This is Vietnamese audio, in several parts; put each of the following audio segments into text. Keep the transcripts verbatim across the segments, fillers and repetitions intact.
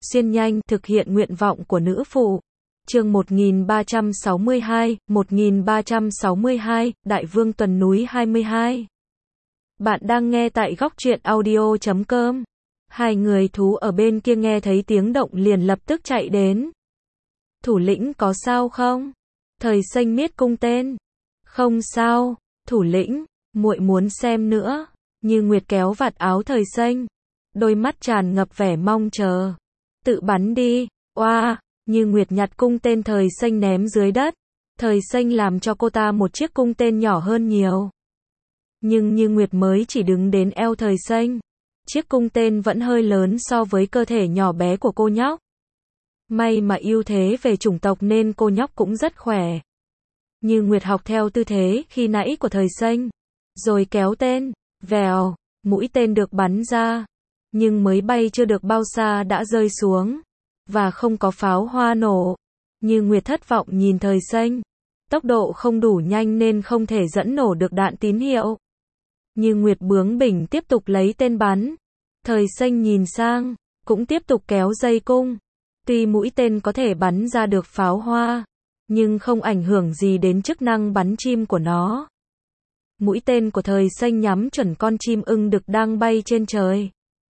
xuyên nhanh, thực hiện nguyện vọng của nữ phụ. Chương một nghìn ba trăm sáu mươi hai, một nghìn ba trăm sáu mươi hai, Đại Vương Tuần Núi hai mươi hai. Bạn đang nghe tại góc truyện audio chấm com. Hai người thú ở bên kia nghe thấy tiếng động liền lập tức chạy đến. Thủ lĩnh có sao không? Thời xanh miết cung tên. Không sao, thủ lĩnh, muội muốn xem nữa. Như Nguyệt kéo vạt áo thời xanh. Đôi mắt tràn ngập vẻ mong chờ. Tự bắn đi, oa. Như Nguyệt nhặt cung tên thời xanh ném dưới đất. Thời xanh làm cho cô ta một chiếc cung tên nhỏ hơn nhiều. Nhưng Như Nguyệt mới chỉ đứng đến eo thời xanh. Chiếc cung tên vẫn hơi lớn so với cơ thể nhỏ bé của cô nhóc. May mà ưu thế về chủng tộc nên cô nhóc cũng rất khỏe. Như Nguyệt học theo tư thế khi nãy của thời xanh. Rồi kéo tên, vèo, mũi tên được bắn ra. Nhưng mới bay chưa được bao xa đã rơi xuống. Và không có pháo hoa nổ. Như Nguyệt thất vọng nhìn thời xanh. Tốc độ không đủ nhanh nên không thể dẫn nổ được đạn tín hiệu. Như Nguyệt bướng bỉnh tiếp tục lấy tên bắn. Thời xanh nhìn sang, cũng tiếp tục kéo dây cung. Tuy mũi tên có thể bắn ra được pháo hoa, nhưng không ảnh hưởng gì đến chức năng bắn chim của nó. Mũi tên của thời xanh nhắm chuẩn con chim ưng đực đang bay trên trời.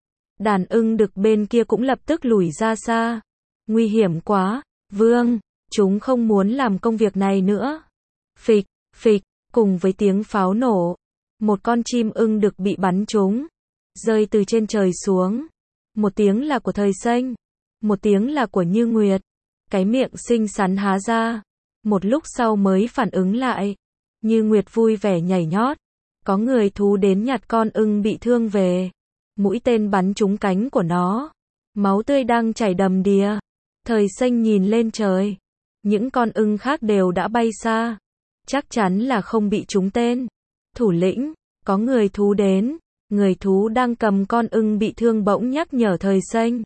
Đàn ưng đực bên kia cũng lập tức lùi ra xa. Nguy hiểm quá, Vương, chúng không muốn làm công việc này nữa. Phịch, phịch, cùng với tiếng pháo nổ, một con chim ưng đực bị bắn trúng, rơi từ trên trời xuống. Một tiếng là của thời xanh, một tiếng là của Như Nguyệt. Cái miệng xinh xắn há ra, một lúc sau mới phản ứng lại. Như Nguyệt vui vẻ nhảy nhót. Có người thú đến nhặt con ưng bị thương về. Mũi tên bắn trúng cánh của nó. Máu tươi đang chảy đầm đìa. Thời xanh nhìn lên trời. Những con ưng khác đều đã bay xa. Chắc chắn là không bị trúng tên. Thủ lĩnh, có người thú đến. Người thú đang cầm con ưng bị thương bỗng nhắc nhở thời xanh.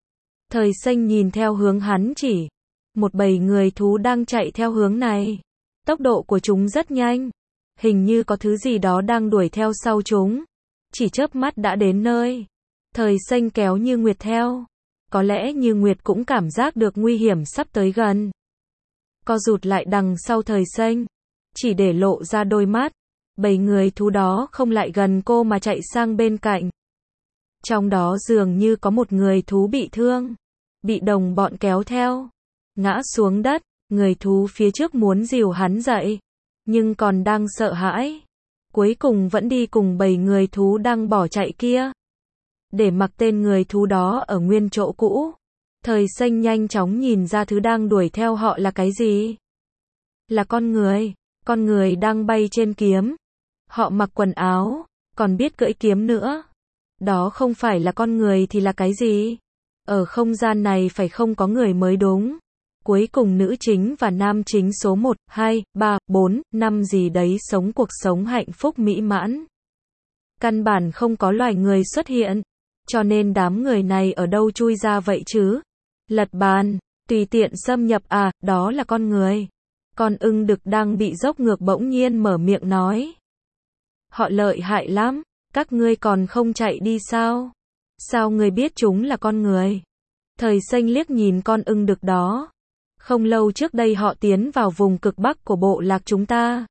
Thời xanh nhìn theo hướng hắn chỉ. Một bầy người thú đang chạy theo hướng này. Tốc độ của chúng rất nhanh. Hình như có thứ gì đó đang đuổi theo sau chúng. Chỉ chớp mắt đã đến nơi. Thời xanh kéo Như Nguyệt theo. Có lẽ Như Nguyệt cũng cảm giác được nguy hiểm sắp tới gần. Co rụt lại đằng sau thời xanh. Chỉ để lộ ra đôi mắt. Bầy người thú đó không lại gần cô mà chạy sang bên cạnh. Trong đó dường như có một người thú bị thương. Bị đồng bọn kéo theo. Ngã xuống đất. Người thú phía trước muốn dìu hắn dậy. Nhưng còn đang sợ hãi. Cuối cùng vẫn đi cùng bầy người thú đang bỏ chạy kia. Để mặc tên người thú đó ở nguyên chỗ cũ. Thời xanh nhanh chóng nhìn ra thứ đang đuổi theo họ là cái gì. Là con người. Con người đang bay trên kiếm. Họ mặc quần áo. Còn biết cưỡi kiếm nữa. Đó không phải là con người thì là cái gì? Ở không gian này phải không có người mới đúng. Cuối cùng nữ chính và nam chính số một, hai, ba, bốn, năm gì đấy sống cuộc sống hạnh phúc mỹ mãn. Căn bản không có loài người xuất hiện. Cho nên đám người này ở đâu chui ra vậy chứ? Lật bàn, tùy tiện xâm nhập à, đó là con người. Con ưng đực đang bị dốc ngược bỗng nhiên mở miệng nói. Họ lợi hại lắm, các ngươi còn không chạy đi sao? Sao ngươi biết chúng là con người? Thời xanh liếc nhìn con ưng đực đó. Không lâu trước đây họ tiến vào vùng cực bắc của bộ lạc chúng ta.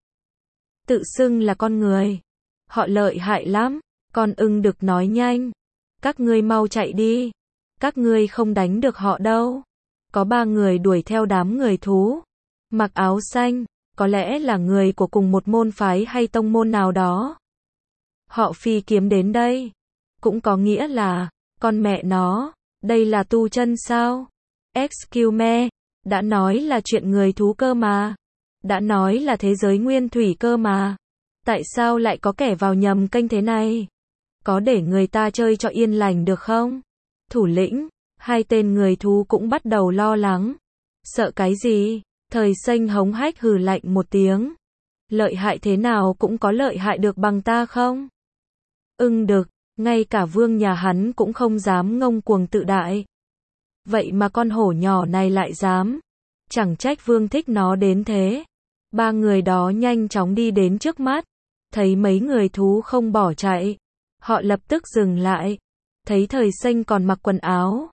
Tự xưng là con người. Họ lợi hại lắm, con ưng đực nói nhanh. Các ngươi mau chạy đi. Các ngươi không đánh được họ đâu. Có ba người đuổi theo đám người thú. Mặc áo xanh, có lẽ là người của cùng một môn phái hay tông môn nào đó. Họ phi kiếm đến đây. Cũng có nghĩa là, con mẹ nó, đây là tu chân sao? Excuse me. Đã nói là chuyện người thú cơ mà. Đã nói là thế giới nguyên thủy cơ mà. Tại sao lại có kẻ vào nhầm kênh thế này? Có để người ta chơi cho yên lành được không? Thủ lĩnh, hai tên người thú cũng bắt đầu lo lắng. Sợ cái gì? Thời xanh hống hách hừ lạnh một tiếng. Lợi hại thế nào cũng có lợi hại được bằng ta không? Ưng đực, ngay cả vương nhà hắn cũng không dám ngông cuồng tự đại. Vậy mà con hổ nhỏ này lại dám. Chẳng trách vương thích nó đến thế. Ba người đó nhanh chóng đi đến trước mắt. Thấy mấy người thú không bỏ chạy. Họ lập tức dừng lại. Thấy thời xanh còn mặc quần áo.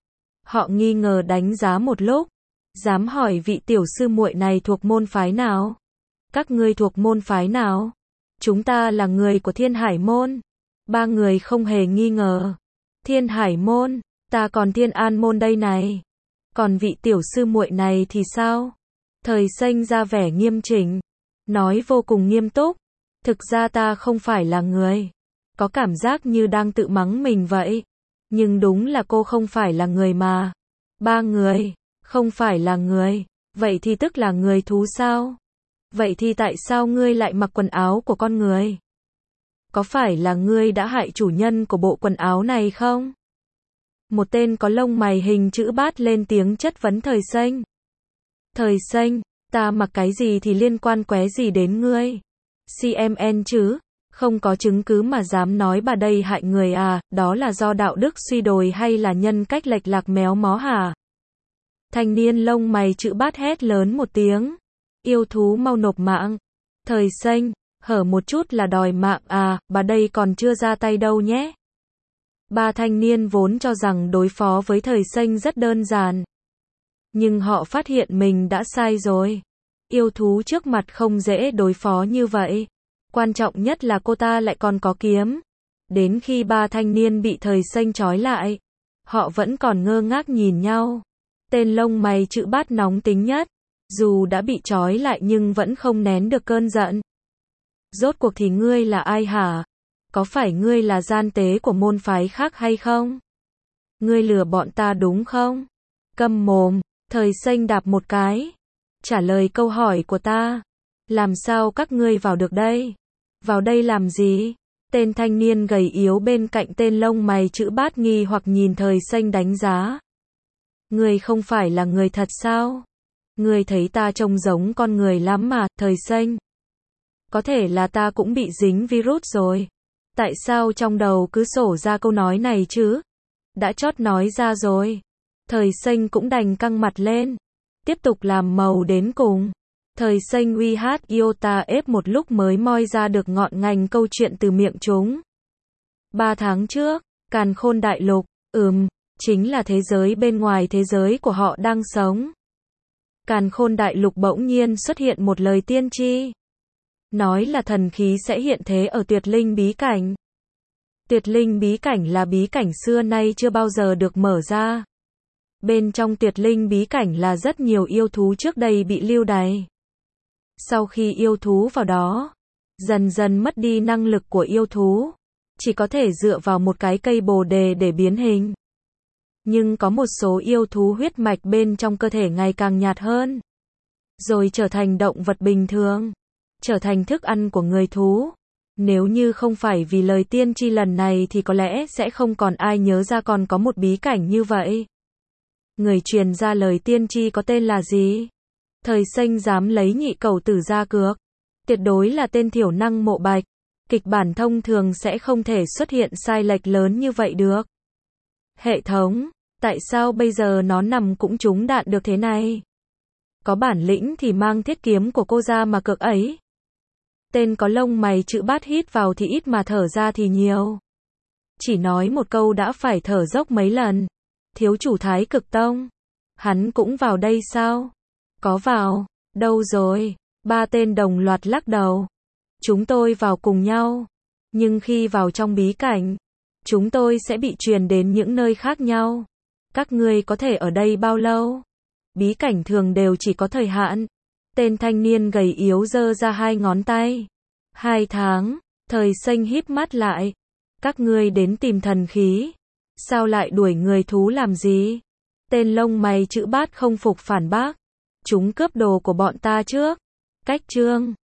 Họ nghi ngờ đánh giá một lúc. Dám hỏi vị tiểu sư muội này thuộc môn phái nào? Các ngươi thuộc môn phái nào? Chúng ta là người của Thiên Hải môn. Ba người không hề nghi ngờ. Thiên Hải môn, ta còn Thiên An môn đây này. Còn vị tiểu sư muội này thì sao? Thời Xanh ra vẻ nghiêm chỉnh, nói vô cùng nghiêm túc. Thực ra ta không phải là người. Có cảm giác như đang tự mắng mình vậy. Nhưng đúng là cô không phải là người mà. Ba người, không phải là người. Vậy thì tức là người thú sao? Vậy thì tại sao ngươi lại mặc quần áo của con người? Có phải là ngươi đã hại chủ nhân của bộ quần áo này không? Một tên có lông mày hình chữ bát lên tiếng chất vấn Thời Xanh. Thời Xanh, ta mặc cái gì thì liên quan qué gì đến ngươi? xê em en chứ? Không có chứng cứ mà dám nói bà đây hại người à, đó là do đạo đức suy đồi hay là nhân cách lệch lạc méo mó hả? Thanh niên lông mày chữ bát hét lớn một tiếng. Yêu thú mau nộp mạng. Thời Xanh, hở một chút là đòi mạng à, bà đây còn chưa ra tay đâu nhé. Ba thanh niên vốn cho rằng đối phó với Thời Xanh rất đơn giản. Nhưng họ phát hiện mình đã sai rồi. Yêu thú trước mặt không dễ đối phó như vậy. Quan trọng nhất là cô ta lại còn có kiếm. Đến khi ba thanh niên bị Thời Xanh trói lại, họ vẫn còn ngơ ngác nhìn nhau. Tên lông mày chữ bát nóng tính nhất, dù đã bị trói lại nhưng vẫn không nén được cơn giận. Rốt cuộc thì ngươi là ai hả? Có phải ngươi là gian tế của môn phái khác hay không? Ngươi lừa bọn ta đúng không? Câm mồm, Thời Xanh đạp một cái. Trả lời câu hỏi của ta. Làm sao các ngươi vào được đây? Vào đây làm gì? Tên thanh niên gầy yếu bên cạnh tên lông mày chữ bát nghi hoặc nhìn Thời Xanh đánh giá. Ngươi không phải là người thật sao? Ngươi thấy ta trông giống con người lắm mà, Thời Xanh. Có thể là ta cũng bị dính virus rồi. Tại sao trong đầu cứ sổ ra câu nói này chứ? Đã chót nói ra rồi. Thời Xanh cũng đành căng mặt lên. Tiếp tục làm màu đến cùng. Thời Xanh uy hát iota ép một lúc mới moi ra được ngọn ngành câu chuyện từ miệng chúng. Ba tháng trước, Càn Khôn Đại Lục, ừm, chính là thế giới bên ngoài thế giới của họ đang sống. Càn Khôn Đại Lục bỗng nhiên xuất hiện một lời tiên tri. Nói là thần khí sẽ hiện thế ở Tuyệt Linh bí cảnh. Tuyệt Linh bí cảnh là bí cảnh xưa nay chưa bao giờ được mở ra. Bên trong Tuyệt Linh bí cảnh là rất nhiều yêu thú trước đây bị lưu đày. Sau khi yêu thú vào đó, dần dần mất đi năng lực của yêu thú, chỉ có thể dựa vào một cái cây bồ đề để biến hình. Nhưng có một số yêu thú huyết mạch bên trong cơ thể ngày càng nhạt hơn, rồi trở thành động vật bình thường, trở thành thức ăn của người thú. Nếu như không phải vì lời tiên tri lần này thì có lẽ sẽ không còn ai nhớ ra còn có một bí cảnh như vậy. Người truyền ra lời tiên tri có tên là gì? Thời Xanh dám lấy nhị cẩu tử ra cược. Tuyệt đối là tên thiểu năng Mộ Bạch. Kịch bản thông thường sẽ không thể xuất hiện sai lệch lớn như vậy được. Hệ thống, tại sao bây giờ nó nằm cũng trúng đạn được thế này? Có bản lĩnh thì mang thiết kiếm của cô ra mà cược ấy. Tên có lông mày chữ bát hít vào thì ít mà thở ra thì nhiều. Chỉ nói một câu đã phải thở dốc mấy lần. Thiếu chủ Thái Cực Tông. Hắn cũng vào đây sao? Có vào. Đâu rồi? Ba tên đồng loạt lắc đầu. Chúng tôi vào cùng nhau. Nhưng khi vào trong bí cảnh, chúng tôi sẽ bị truyền đến những nơi khác nhau. Các ngươi có thể ở đây bao lâu? Bí cảnh thường đều chỉ có thời hạn. Tên thanh niên gầy yếu giơ ra hai ngón tay. Hai tháng. Thời Xanh híp mắt lại. Các ngươi đến tìm thần khí. Sao lại đuổi người thú làm gì? Tên lông mày chữ bát không phục phản bác. Chúng cướp đồ của bọn ta trước. Cách chương.